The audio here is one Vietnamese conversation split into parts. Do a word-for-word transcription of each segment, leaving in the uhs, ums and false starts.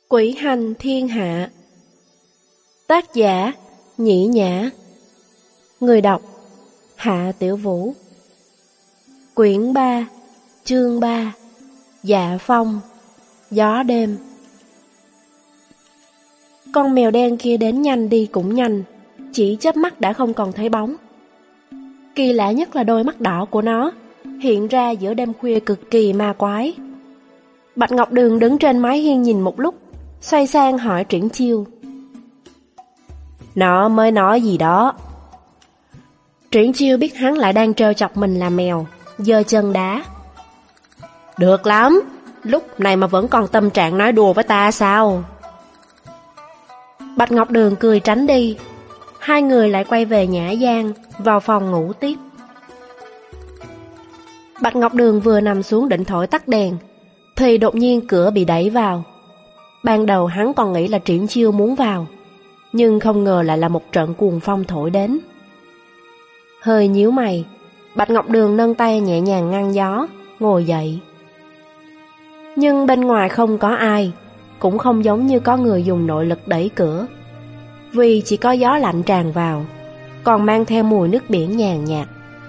Quỷ hành thiên hạ. Tác giả Nhĩ Nhã. Người đọc Hạ Tiểu Vũ. Quyển ba, chương ba. Dạ phong, gió đêm. Con mèo đen kia đến nhanh đi cũng nhanh, chỉ chớp mắt đã không còn thấy bóng. Kỳ lạ nhất là đôi mắt đỏ của nó hiện ra giữa đêm khuya cực kỳ ma quái. Bạch Ngọc Đường đứng trên mái hiên nhìn một lúc, xoay sang hỏi Triển Chiêu: "Nó mới nói gì đó?" Triển Chiêu biết hắn lại đang trêu chọc mình là mèo, giơ chân đá: "Được lắm, lúc này mà vẫn còn tâm trạng nói đùa với ta sao?" Bạch Ngọc Đường cười tránh đi. Hai người lại quay về nhã gian, vào phòng ngủ tiếp. Bạch Ngọc Đường vừa nằm xuống định thổi tắt đèn, thì đột nhiên cửa bị đẩy vào. Ban đầu hắn còn nghĩ là Triển Chiêu muốn vào, nhưng không ngờ lại là một trận cuồng phong thổi đến. Hơi nhíu mày, Bạch Ngọc Đường nâng tay nhẹ nhàng ngăn gió, ngồi dậy. Nhưng bên ngoài không có ai, cũng không giống như có người dùng nội lực đẩy cửa, vì chỉ có gió lạnh tràn vào, còn mang theo mùi nước biển nhàn nhạt.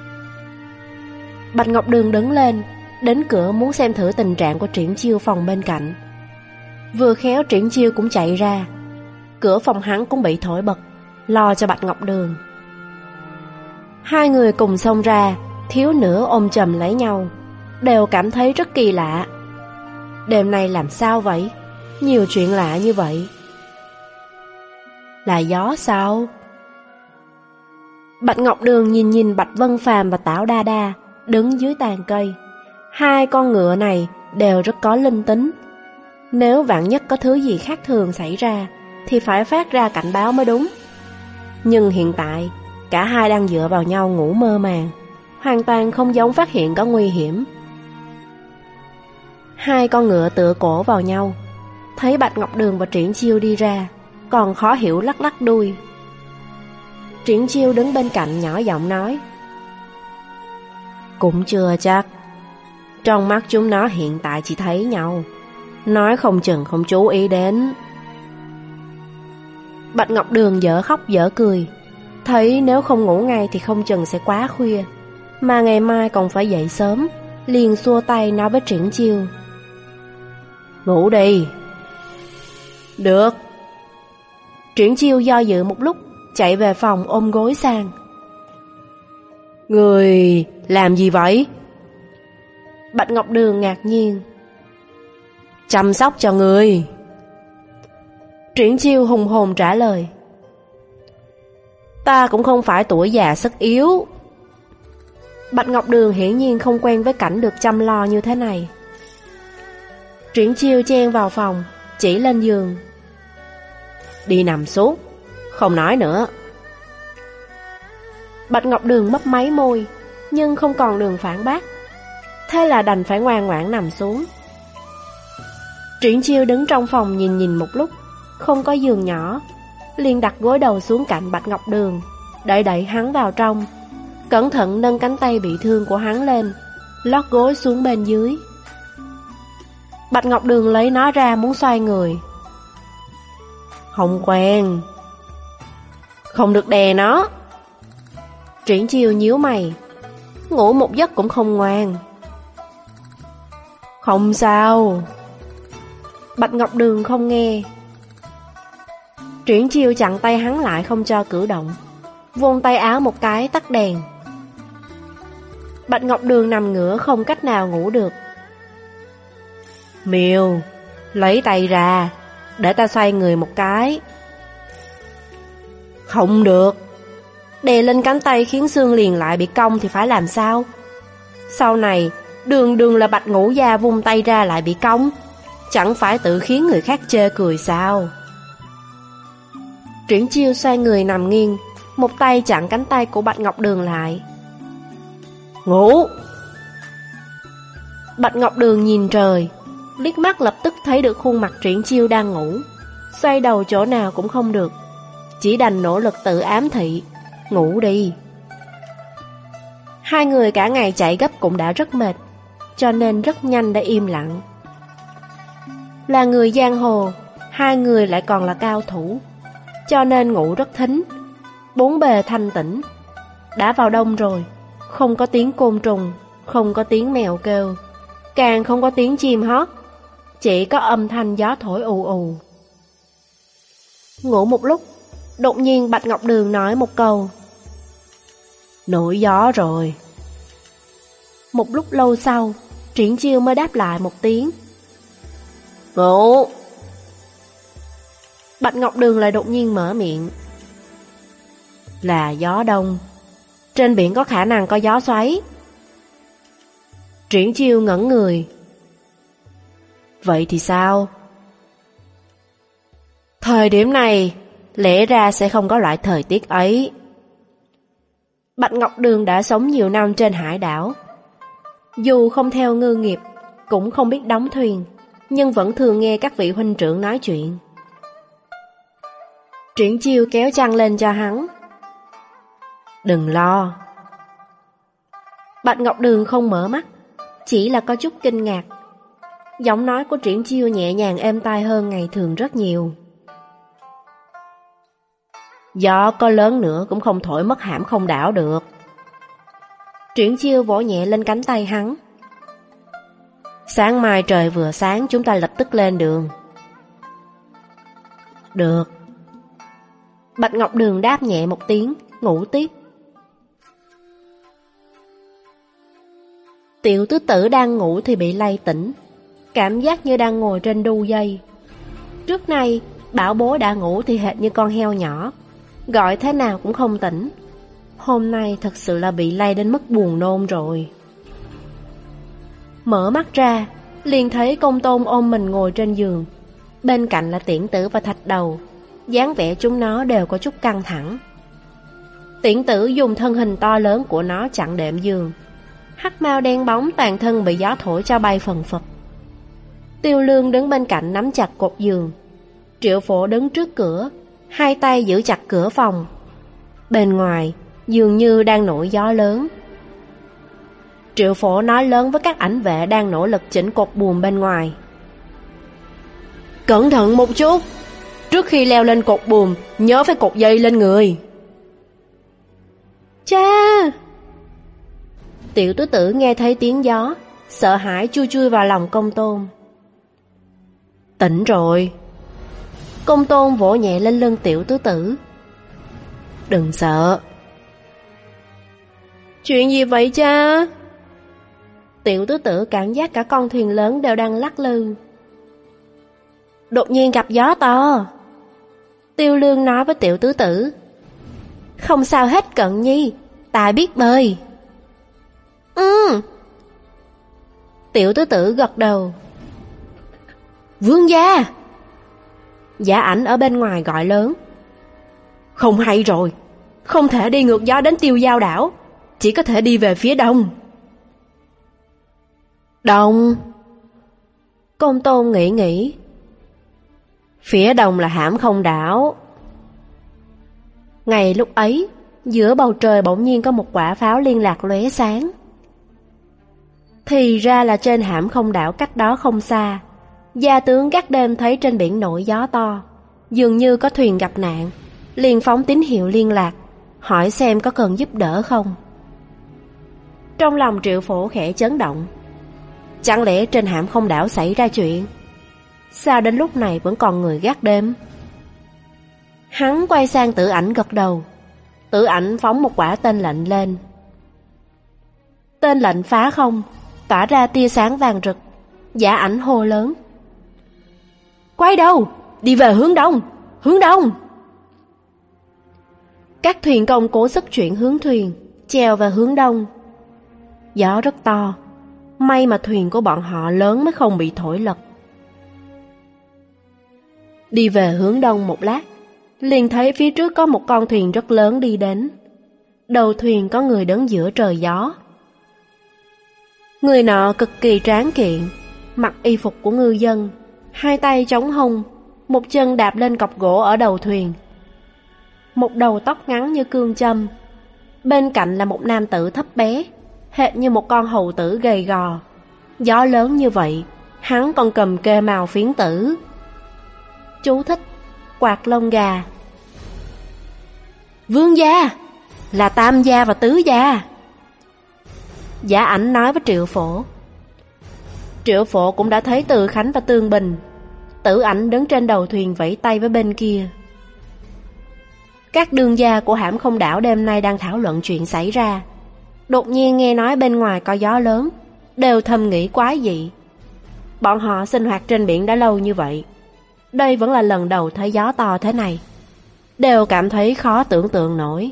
Bạch Ngọc Đường đứng lên, đến cửa muốn xem thử tình trạng của Triển Chiêu phòng bên cạnh. Vừa khéo Triển Chiêu cũng chạy ra, cửa phòng hắn cũng bị thổi bật, lo cho Bạch Ngọc Đường. Hai người cùng xông ra, thiếu nữa ôm chầm lấy nhau, đều cảm thấy rất kỳ lạ. Đêm nay làm sao vậy? Nhiều chuyện lạ như vậy. Là gió sao? Bạch Ngọc Đường nhìn nhìn Bạch Vân Phàm và Tảo Đa Đa đứng dưới tàn cây. Hai con ngựa này đều rất có linh tính. Nếu vạn nhất có thứ gì khác thường xảy ra thì phải phát ra cảnh báo mới đúng. Nhưng hiện tại cả hai đang dựa vào nhau ngủ mơ màng, hoàn toàn không giống phát hiện có nguy hiểm. Hai con ngựa tựa cổ vào nhau, thấy Bạch Ngọc Đường và Triển Chiêu đi ra, còn khó hiểu lắc lắc đuôi. Triển Chiêu đứng bên cạnh nhỏ giọng nói: "Cũng chưa chắc. Trong mắt chúng nó hiện tại chỉ thấy nhau, nói không chừng không chú ý đến." Bạch Ngọc Đường dở khóc dở cười, thấy nếu không ngủ ngay thì không chừng sẽ quá khuya, mà ngày mai còn phải dậy sớm, liền xua tay nói với Triển Chiêu: "Ngủ đi." "Được." Triển Chiêu do dự một lúc, chạy về phòng ôm gối sang. "Người làm gì vậy?" Bạch Ngọc Đường ngạc nhiên. "Chăm sóc cho người." Triển Chiêu hùng hồn trả lời: "Ta cũng không phải tuổi già sức yếu." Bạch Ngọc Đường hiển nhiên không quen với cảnh được chăm lo như thế này. Triển Chiêu chen vào phòng, chỉ lên giường: "Đi nằm xuống, không nói nữa." Bạch Ngọc Đường mấp máy môi, nhưng không còn đường phản bác, thế là đành phải ngoan ngoãn nằm xuống. Triển Chiêu đứng trong phòng nhìn nhìn một lúc, không có giường nhỏ, liền đặt gối đầu xuống cạnh Bạch Ngọc Đường, đẩy đẩy hắn vào trong, cẩn thận nâng cánh tay bị thương của hắn lên, lót gối xuống bên dưới. Bạch Ngọc Đường lấy nó ra muốn xoay người. "Không quen." "Không được đè nó." Triển Chiêu nhíu mày: "Ngủ một giấc cũng không ngoan." "Không sao." Bạch Ngọc Đường không nghe. Triển Chiêu chặn tay hắn lại không cho cử động, vung tay áo một cái tắt đèn. Bạch Ngọc Đường nằm ngửa không cách nào ngủ được. "Miêu, lấy tay ra, để ta xoay người một cái." "Không được." "Đè lên cánh tay khiến xương liền lại bị cong thì phải làm sao? Sau này đường đường là Bạch Ngũ Gia vung tay ra lại bị cong, chẳng phải tự khiến người khác chê cười sao?" Triển Chiêu xoay người nằm nghiêng, một tay chặn cánh tay của Bạch Ngọc Đường lại. "Ngủ." Bạch Ngọc Đường nhìn trời, liếc mắt lập tức thấy được khuôn mặt Triển Chiêu đang ngủ, xoay đầu chỗ nào cũng không được, chỉ đành nỗ lực tự ám thị: "Ngủ đi." Hai người cả ngày chạy gấp cũng đã rất mệt, cho nên rất nhanh đã im lặng. Là người giang hồ, Hai người lại còn là cao thủ, cho nên ngủ rất thính, bốn bề thanh tĩnh. Đã vào đông rồi, không có tiếng côn trùng, không có tiếng mèo kêu, càng không có tiếng chim hót, chỉ có âm thanh gió thổi ù ù. Ngủ một lúc, đột nhiên Bạch Ngọc Đường nói một câu: "Nổi gió rồi." Một lúc lâu sau, Triển Chiêu mới đáp lại một tiếng: "Ngủ." Bạch Ngọc Đường lại đột nhiên mở miệng: "Là gió đông, trên biển có khả năng có gió xoáy." Triển Chiêu ngẩn người: "Vậy thì sao?" "Thời điểm này, lẽ ra sẽ không có loại thời tiết ấy." Bạch Ngọc Đường đã sống nhiều năm trên hải đảo. Dù không theo ngư nghiệp, cũng không biết đóng thuyền, nhưng vẫn thường nghe các vị huynh trưởng nói chuyện. Triển Chiêu kéo chăn lên cho hắn: "Đừng lo." Bạch Ngọc Đường không mở mắt, chỉ là có chút kinh ngạc. Giọng nói của Triển Chiêu nhẹ nhàng êm tai hơn ngày thường rất nhiều. "Gió có lớn nữa cũng không thổi mất Hãm Không đảo được." Triển Chiêu vỗ nhẹ lên cánh tay hắn: "Sáng mai trời vừa sáng chúng ta lập tức lên đường." "Được." Bạch Ngọc Đường đáp nhẹ một tiếng, ngủ tiếp. Tiểu tứ tử đang ngủ thì bị lay tỉnh, cảm giác như đang ngồi trên đu dây. Trước nay, bảo bối đã ngủ thì hệt như con heo nhỏ, gọi thế nào cũng không tỉnh. Hôm nay thật sự là bị lay đến mức buồn nôn rồi. Mở mắt ra, liền thấy Công Tôn ôm mình ngồi trên giường, bên cạnh là Tiễn Tử và Thạch Đầu. dáng vẻ chúng nó đều có chút căng thẳng. Tiễn Tử dùng thân hình to lớn của nó chặn đệm giường, hắc mao đen bóng toàn thân bị gió thổi cho bay phần phật. Tiêu Lương đứng bên cạnh nắm chặt cột giường, Triệu Phổ đứng trước cửa, hai tay giữ chặt cửa phòng. Bên ngoài dường như đang nổi gió lớn. Triệu Phổ nói lớn với các ảnh vệ đang nỗ lực chỉnh cột buồm bên ngoài: "Cẩn thận một chút, trước khi leo lên cột buồm nhớ phải cột dây lên người." "Cha!" Tiểu Tứ Tử nghe thấy tiếng gió, sợ hãi chui chui vào lòng Công Tôn. "Tỉnh rồi." Công Tôn vỗ nhẹ lên lưng Tiểu Tứ Tử: "Đừng sợ." "Chuyện gì vậy cha?" Tiểu Tứ Tử cảm giác cả con thuyền lớn đều đang lắc lư. "Đột nhiên gặp gió to." Tiêu Lương nói với Tiểu Tứ Tử: "Không sao hết Cận Nhi, ta biết bơi." "Ừ." Tiểu Tứ Tử gật đầu. "Vương gia!" Giả Ảnh ở bên ngoài gọi lớn: "Không hay rồi, không thể đi ngược gió đến Tiêu Giao đảo, chỉ có thể đi về phía đông." "Đông?" Công Tôn nghĩ nghĩ: "Phía đông là Hãm Không đảo." Ngày lúc ấy, giữa bầu trời bỗng nhiên có một quả pháo liên lạc lóe sáng. Thì ra là trên Hãm Không đảo cách đó không xa, gia tướng gác đêm thấy trên biển nổi gió to, dường như có thuyền gặp nạn, liền phóng tín hiệu liên lạc, hỏi xem có cần giúp đỡ không. Trong lòng Triệu Phổ khẽ chấn động. Chẳng lẽ trên Hãm Không đảo xảy ra chuyện? Sao đến lúc này vẫn còn người gác đêm? Hắn quay sang Tử Ảnh gật đầu. Tử Ảnh phóng một quả tên lệnh lên. Tên lệnh phá không, tỏa ra tia sáng vàng rực. Giả Ảnh hô lớn: "Quay đầu, đi về hướng đông, hướng đông." Các thuyền công cố sức chuyển hướng thuyền, chèo về hướng đông. Gió rất to, may mà thuyền của bọn họ lớn mới không bị thổi lật. Đi về hướng đông một lát, liền thấy phía trước có một con thuyền rất lớn đi đến. Đầu thuyền có người đứng giữa trời gió. Người nọ cực kỳ tráng kiện, mặc y phục của ngư dân, hai tay chống hông, một chân đạp lên cọc gỗ ở đầu thuyền. Một đầu tóc ngắn như cương châm. Bên cạnh là một nam tử thấp bé, hệt như một con hầu tử gầy gò. Gió lớn như vậy, hắn còn cầm kê màu phiến tử. Chú thích: quạt lông gà. Vương gia, là Tam gia và Tứ gia. Giả Ảnh nói với Triệu Phổ. Triệu Phổ cũng đã thấy Từ Khánh và Tương Bình. Tử Ảnh đứng trên đầu thuyền vẫy tay với bên kia. Các đương gia của hãm không đảo đêm nay đang thảo luận chuyện xảy ra. Đột nhiên nghe nói bên ngoài có gió lớn, đều thầm nghĩ quái dị. Bọn họ sinh hoạt trên biển đã lâu như vậy, đây vẫn là lần đầu thấy gió to thế này, đều cảm thấy khó tưởng tượng nổi.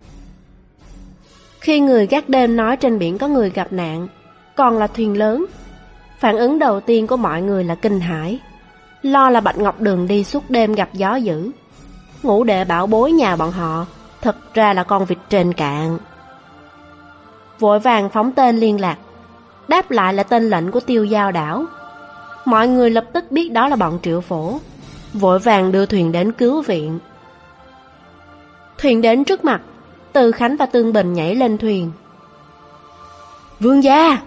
Khi người gác đêm nói trên biển có người gặp nạn, còn là thuyền lớn, phản ứng đầu tiên của mọi người là kinh hãi, lo là Bạch Ngọc Đường đi suốt đêm gặp gió dữ. Ngũ đệ bảo bối nhà bọn họ thật ra là con vịt trên cạn. Vội vàng phóng tên liên lạc, đáp lại là tên lệnh của Tiêu Giao đảo. Mọi người lập tức biết đó là bọn Triệu Phổ, vội vàng đưa thuyền đến cứu viện. Thuyền đến trước mặt, Từ Khánh và Tương Bình nhảy lên thuyền. Vương gia!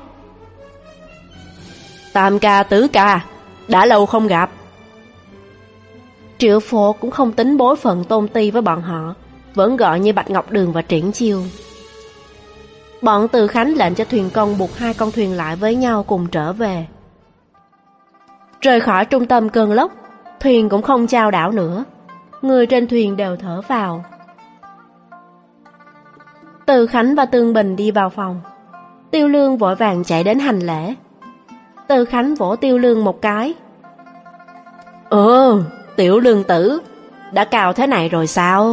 Tam ca tứ ca, đã lâu không gặp. Triệu Phổ cũng không tính bối phận tôn ti với bọn họ, vẫn gọi như Bạch Ngọc Đường và Triển Chiêu. Bọn Từ Khánh lệnh cho thuyền công buộc hai con thuyền lại với nhau cùng trở về. Rời khỏi trung tâm cơn lốc, thuyền cũng không chao đảo nữa. Người trên thuyền đều thở phào. Từ Khánh và Tương Bình đi vào phòng. Tiêu Lương vội vàng chạy đến hành lễ. Từ Khánh vỗ Tiêu Lương một cái. Ừ, Tiểu Lương tử, đã cao thế này rồi sao?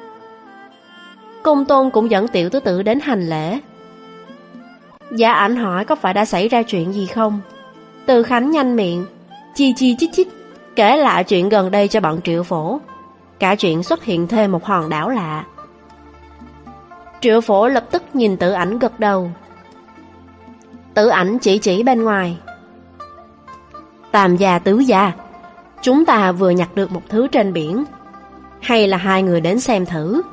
Công Tôn cũng dẫn Tiểu Tứ Tử đến hành lễ. Giả Ảnh hỏi có phải đã xảy ra chuyện gì không. Từ Khánh nhanh miệng, chi chi chít chít, kể lại chuyện gần đây cho bọn Triệu Phổ. Cả chuyện xuất hiện thêm một hòn đảo lạ. Triệu Phổ lập tức nhìn Tử Ảnh gật đầu. Tử Ảnh chỉ chỉ bên ngoài. Tam gia tứ gia, chúng ta vừa nhặt được một thứ trên biển, hay là hai người đến xem thử?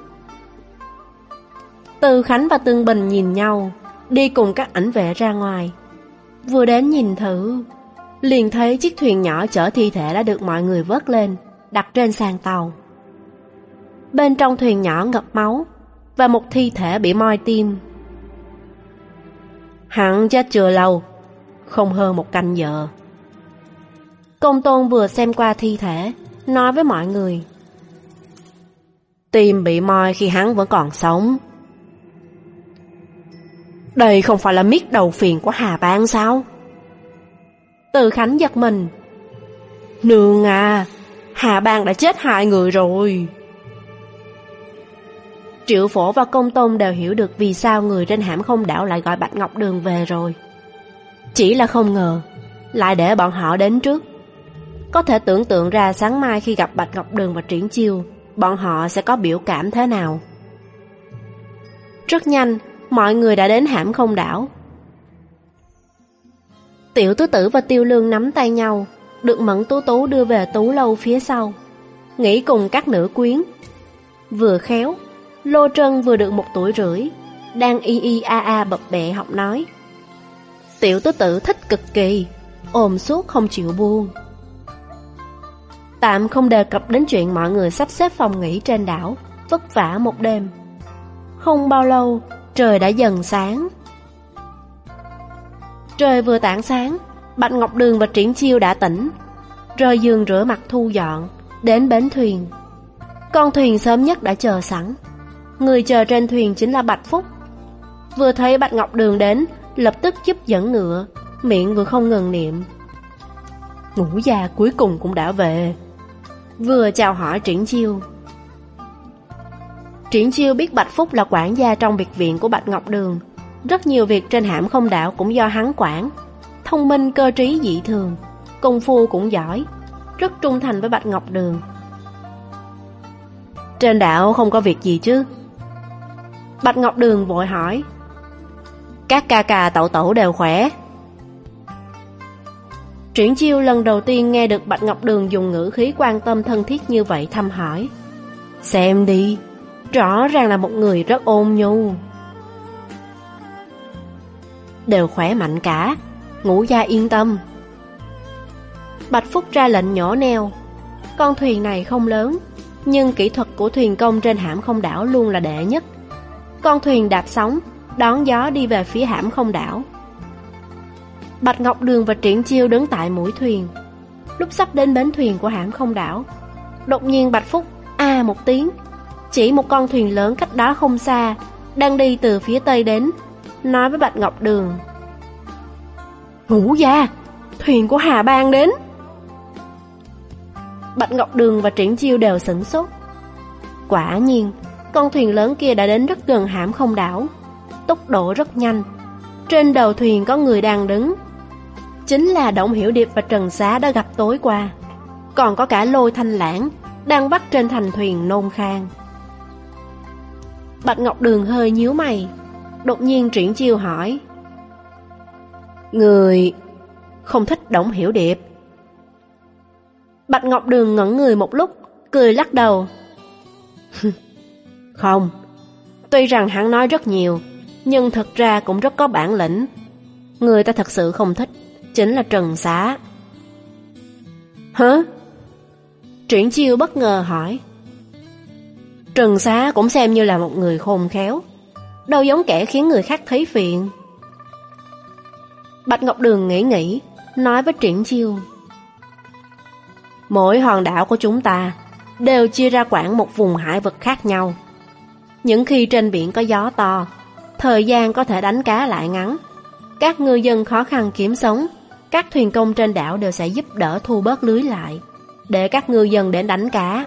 Từ Khánh và Tương Bình nhìn nhau, đi cùng các ảnh vệ ra ngoài. Vừa đến nhìn thử, liền thấy chiếc thuyền nhỏ chở thi thể đã được mọi người vớt lên, đặt trên sàn tàu. Bên trong thuyền nhỏ ngập máu, và một thi thể bị moi tim. Hắn chết chưa lâu, không hơn một canh giờ. Công Tôn vừa xem qua thi thể, nói với mọi người. Tim bị moi khi hắn vẫn còn sống. Đây không phải là miết đầu phiền của Hà Bang sao? Từ Khánh giật mình. Nương à, Hà Bang đã chết hai người rồi. Triệu Phổ và Công Tôn đều hiểu được vì sao người trên hãm không đảo lại gọi Bạch Ngọc Đường về rồi. Chỉ là không ngờ lại để bọn họ đến trước. Có thể tưởng tượng ra sáng mai khi gặp Bạch Ngọc Đường và Triển Chiêu, bọn họ sẽ có biểu cảm thế nào. Rất nhanh, mọi người đã đến hãm không đảo. Tiểu Tứ Tử và Tiêu Lương nắm tay nhau, được Mẫn Tú Tú đưa về tú lâu phía sau, nghỉ cùng các nữ quyến. Vừa khéo, Lô Trân vừa được một tuổi rưỡi, đang y y a a bập bẹ học nói. Tiểu Tứ Tử thích cực kỳ, ôm suốt không chịu buông. Tạm không đề cập đến chuyện mọi người sắp xếp phòng nghỉ trên đảo, vất vả một đêm. Không bao lâu, trời đã dần sáng. Trời vừa tảng sáng, Bạch Ngọc Đường và Triển Chiêu đã tỉnh, rời giường rửa mặt thu dọn, đến bến thuyền. Con thuyền sớm nhất đã chờ sẵn. Người chờ trên thuyền chính là Bạch Phúc. Vừa thấy Bạch Ngọc Đường đến, lập tức giúp dẫn ngựa, miệng vừa không ngừng niệm. Ngũ gia cuối cùng cũng đã về. Vừa chào hỏi Triển Chiêu. Triển Chiêu biết Bạch Phúc là quản gia trong biệt viện của Bạch Ngọc Đường. Rất nhiều việc trên hãm không đảo cũng do hắn quản. Thông minh cơ trí dị thường, công phu cũng giỏi, rất trung thành với Bạch Ngọc Đường. Trên đảo không có việc gì chứ? Bạch Ngọc Đường vội hỏi. Các ca ca tẩu tẩu đều khỏe. Triển Chiêu lần đầu tiên nghe được Bạch Ngọc Đường dùng ngữ khí quan tâm thân thiết như vậy thăm hỏi. Xem đi, rõ ràng là một người rất ôn nhu. Đều khỏe mạnh cả, ngũ gia yên tâm. Bạch Phúc ra lệnh nhổ neo. Con thuyền này không lớn, nhưng kỹ thuật của thuyền công trên Hãm Không Đảo luôn là đệ nhất. Con thuyền đạp sóng, đón gió đi về phía Hãm Không Đảo. Bạch Ngọc Đường và Triển Chiêu đứng tại mũi thuyền. Lúc sắp đến bến thuyền của Hãm Không Đảo, đột nhiên Bạch Phúc a một tiếng, chỉ một con thuyền lớn cách đó không xa, đang đi từ phía tây đến, nói với Bạch Ngọc Đường: Ngũ gia, thuyền của Hà Bang đến. Bạch Ngọc Đường và Triển Chiêu đều sửng sốt. Quả nhiên, con thuyền lớn kia đã đến rất gần Hãm Không Đảo, tốc độ rất nhanh. Trên đầu thuyền có người đang đứng, chính là Đổng Hiểu Điệp và Trần Xá đã gặp tối qua. Còn có cả Lôi Thanh Lãng đang vắt trên thành thuyền nôn khan. Bạch Ngọc Đường hơi nhíu mày. Đột nhiên Triển Chiêu hỏi: Người không thích Đổng Hiểu Điệp? Bạch Ngọc Đường ngẩn người một lúc, cười lắc đầu: Không, tuy rằng hắn nói rất nhiều, nhưng thực ra cũng rất có bản lĩnh. Người ta thật sự không thích chính là Trần Xá. Hả? Triển Chiêu bất ngờ hỏi. Trần Xá cũng xem như là một người khôn khéo, đâu giống kẻ khiến người khác thấy phiền. Bạch Ngọc Đường nghĩ nghĩ, nói với Triển Chiêu: Mỗi hòn đảo của chúng ta đều chia ra quản một vùng hải vực khác nhau. Những khi trên biển có gió to, thời gian có thể đánh cá lại ngắn. Các ngư dân khó khăn kiếm sống, các thuyền công trên đảo đều sẽ giúp đỡ thu bớt lưới lại, để các ngư dân đến đánh cá.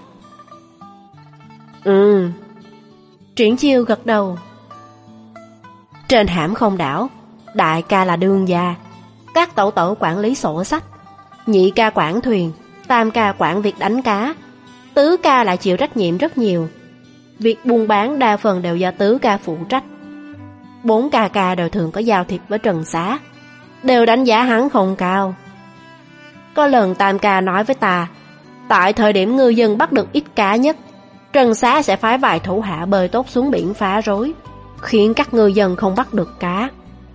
Ừ. Triển Chiêu gật đầu. Trên Hãm Không Đảo, đại ca là đương gia, các tẩu tẩu quản lý sổ sách, nhị ca quản thuyền, tam ca quản việc đánh cá, tứ ca lại chịu trách nhiệm rất nhiều. Việc buôn bán đa phần đều do tứ ca phụ trách. Bốn ca ca đều thường có giao thiệp với Trần Xá, đều đánh giá hắn không cao. Có lần tam ca nói với ta, tại thời điểm ngư dân bắt được ít cá nhất, Trần Xá sẽ phái vài thủ hạ bơi tốt xuống biển phá rối, khiến các ngư dân không bắt được cá.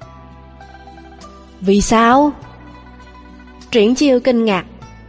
Vì sao? Triển Chiêu kinh ngạc.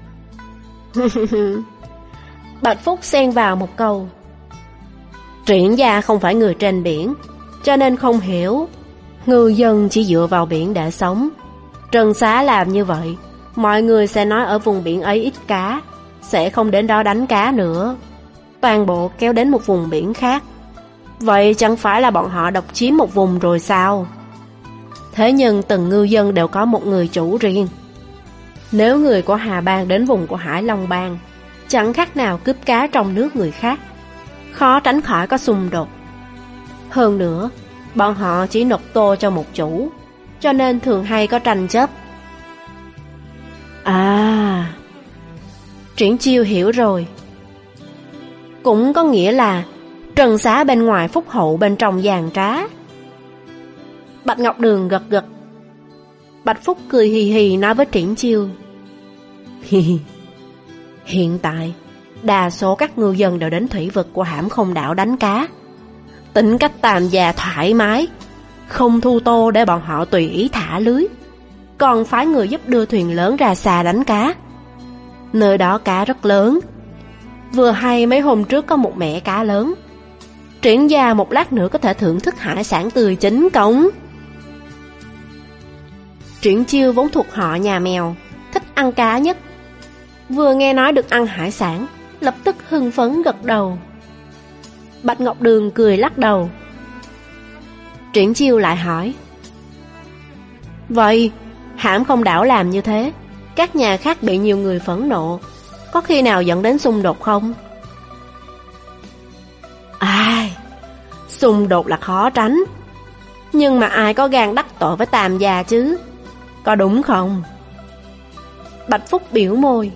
Bạch Phúc xen vào một câu: Triển gia không phải người trên biển, cho nên không hiểu. Ngư dân chỉ dựa vào biển để sống. Trần Xá làm như vậy, mọi người sẽ nói ở vùng biển ấy ít cá, sẽ không đến đó đánh cá nữa, toàn bộ kéo đến một vùng biển khác. Vậy chẳng phải là bọn họ độc chiếm một vùng rồi sao? Thế nhưng từng ngư dân đều có một người chủ riêng. Nếu người của Hà Bang đến vùng của Hải Long Bang, chẳng khác nào cướp cá trong nước người khác, khó tránh khỏi có xung đột. Hơn nữa, bọn họ chỉ nộp tô cho một chủ, cho nên thường hay có tranh chấp. À, Triển Chiêu hiểu rồi. Cũng có nghĩa là Trần Xá bên ngoài phúc hậu, bên trong giàn trá. Bạch Ngọc Đường gật gật. Bạch Phúc cười hì hì nói với Triển Chiêu: Hiện tại đa số các ngư dân đều đến thủy vực của Hãm Không Đảo đánh cá. Tính cách Tam gia thoải mái, không thu tô để bọn họ tùy ý thả lưới, còn phái người giúp đưa thuyền lớn ra xa đánh cá. Nơi đó cá rất lớn. Vừa hay mấy hôm trước có một mẻ cá lớn. Triển gia một lát nữa có thể thưởng thức hải sản tươi chính cống. Triển Chiêu vốn thuộc họ nhà mèo, thích ăn cá nhất. Vừa nghe nói được ăn hải sản, lập tức hưng phấn gật đầu. Bạch Ngọc Đường cười lắc đầu. Triển Chiêu lại hỏi: Vậy Hãm Không Đảo làm như thế, các nhà khác bị nhiều người phẫn nộ, có khi nào dẫn đến xung đột không? Ai, xung đột là khó tránh, nhưng mà ai có gan đắc tội với Tam gia chứ, có đúng không? Bạch Phúc biểu môi.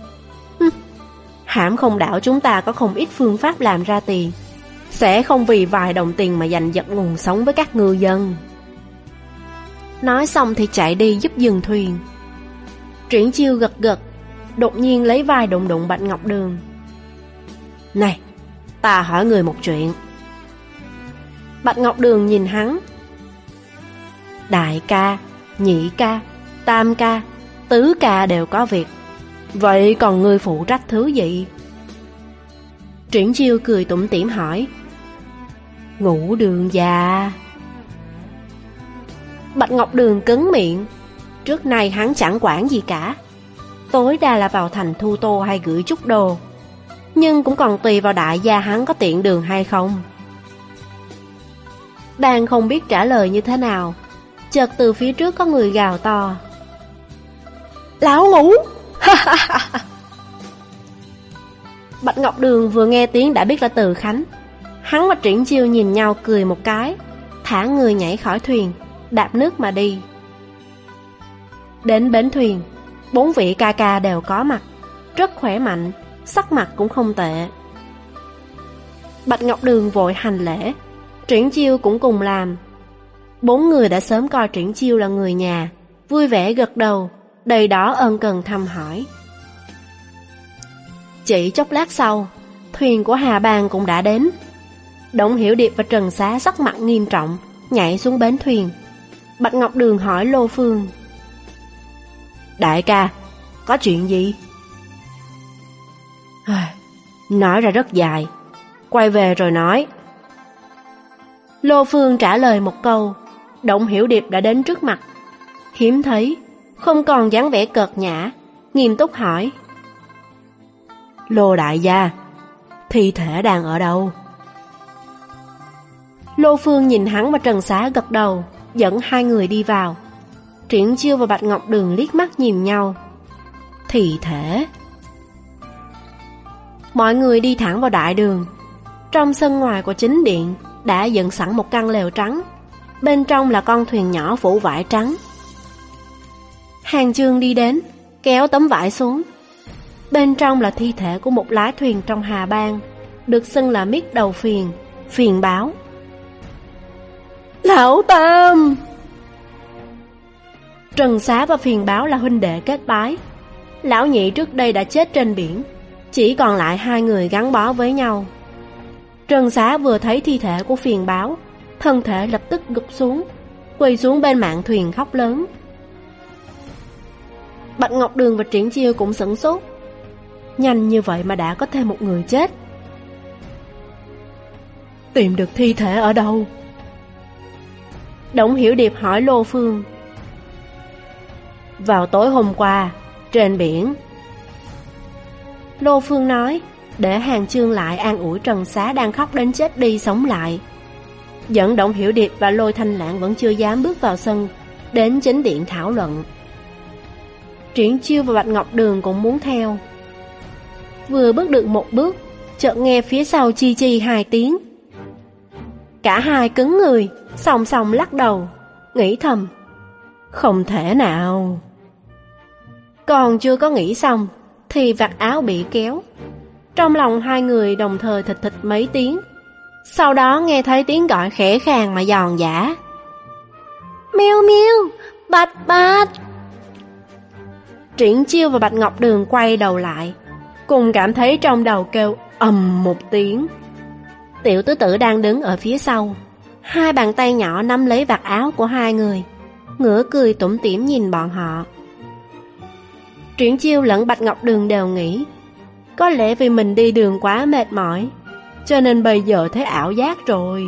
Hãm Không Đảo chúng ta có không ít phương pháp làm ra tiền, sẽ không vì vài đồng tiền mà giành giật nguồn sống với các ngư dân. Nói xong thì chạy đi giúp dừng thuyền. Triển Chiêu gật gật, đột nhiên lấy vai đụng đụng Bạch Ngọc Đường. Này, ta hỏi người một chuyện. Bạch Ngọc Đường nhìn hắn. Đại ca, nhị ca, tam ca, tứ ca đều có việc, Vậy còn ngươi phụ trách thứ gì? Triển Chiêu cười tủm tỉm hỏi. Ngũ Đường già. Bạch Ngọc Đường cứng miệng. Trước nay hắn chẳng quản gì cả, tối đa là vào thành thu tô hay gửi chút đồ, nhưng cũng còn tùy vào đại gia hắn có tiện đường hay không. Đang không biết trả lời như thế nào, chợt từ phía trước có người gào to. Lão Ngũ! Bạch Ngọc Đường vừa nghe tiếng đã biết là Từ Khánh. Hắn và Triển Chiêu nhìn nhau cười một cái, thả người nhảy khỏi thuyền, đạp nước mà đi. Đến bến thuyền, bốn vị ca ca đều có mặt, rất khỏe mạnh, sắc mặt cũng không tệ. Bạch Ngọc Đường vội hành lễ, Triển Chiêu cũng cùng làm. Bốn người đã sớm coi Triển Chiêu là người nhà, vui vẻ gật đầu, đầy đó ân cần thăm hỏi. Chỉ chốc lát sau, thuyền của Hà Bang cũng đã đến. Đổng Hiểu Điệp và Trần Xá sắc mặt nghiêm trọng, nhảy xuống bến thuyền. Bạch Ngọc Đường hỏi Lô Phương. Đại ca, có chuyện gì? Nói ra rất dài, quay về rồi nói. Lô Phương trả lời một câu, Đổng Hiểu Điệp đã đến trước mặt. Hiếm thấy, không còn dáng vẻ cợt nhã, nghiêm túc hỏi. Lô đại gia, thi thể đang ở đâu? Lô Phương nhìn hắn và Trần Xá gật đầu, dẫn hai người đi vào. Triển Chiêu và Bạch Ngọc Đường liếc mắt nhìn nhau. Thi thể. Mọi người đi thẳng vào đại đường. Trong sân ngoài của chính điện đã dựng sẵn một căn lều trắng, bên trong là con thuyền nhỏ phủ vải trắng. Hàng Chương đi đến, kéo tấm vải xuống. Bên trong là thi thể của một lái thuyền trong Hà Bang, được xưng là Miết Đầu Phiền, Phiền Báo. Lão Tam! Trần Xá và Phiền Báo là huynh đệ kết bái. Lão nhị trước đây đã chết trên biển, chỉ còn lại hai người gắn bó với nhau. Trần Xá vừa thấy thi thể của Phiền Báo, thân thể lập tức gục xuống, quỳ xuống bên mạn thuyền khóc lớn. Bạch Ngọc Đường và Triển Chiêu cũng sửng sốt. Nhanh như vậy mà đã có thêm một người chết. Tìm được thi thể ở đâu? Đổng Hiểu Điệp hỏi Lô Phương. Vào tối hôm qua, trên biển. Lô Phương nói, để Hàng Chương lại an ủi Trần Xá đang khóc đến chết đi sống lại. Dẫn Đổng Hiểu Điệp và Lôi Thanh Lãng vẫn chưa dám bước vào sân, đến chính điện thảo luận. Triển Chiêu và Bạch Ngọc Đường cũng muốn theo. Vừa bước được một bước, chợt nghe phía sau chi chi hai tiếng. Cả hai cứng người, song song lắc đầu, nghĩ thầm, không thể nào. Còn chưa có nghĩ xong, thì vạt áo bị kéo. Trong lòng hai người đồng thời thịch thịch mấy tiếng. Sau đó nghe thấy tiếng gọi khẽ khàng mà giòn giã. Miêu miêu, Bạch Bạch. Triển Chiêu và Bạch Ngọc Đường quay đầu lại, cùng cảm thấy trong đầu kêu ầm một tiếng. Tiểu tứ tử đang đứng ở phía sau, hai bàn tay nhỏ nắm lấy vạt áo của hai người, ngửa cười tủm tỉm nhìn bọn họ. Triển Chiêu lẫn Bạch Ngọc Đường đều nghĩ, có lẽ vì mình đi đường quá mệt mỏi, cho nên bây giờ thấy ảo giác rồi.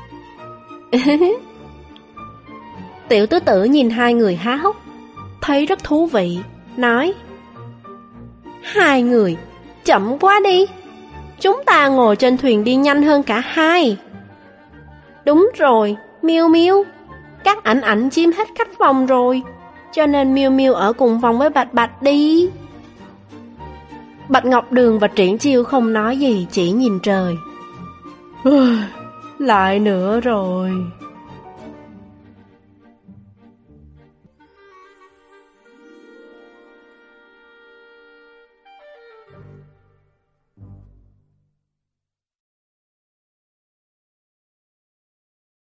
Tiểu tứ tử nhìn hai người há hốc, thấy rất thú vị, nói: hai người, chậm quá đi, chúng ta ngồi trên thuyền đi nhanh hơn cả hai. Đúng rồi, Miêu Miêu, các ảnh ảnh chiếm hết khách phòng rồi, cho nên Miêu Miêu ở cùng phòng với Bạch Bạch đi. Bạch Ngọc Đường và Triển Chiêu không nói gì, chỉ nhìn trời. Lại nữa rồi.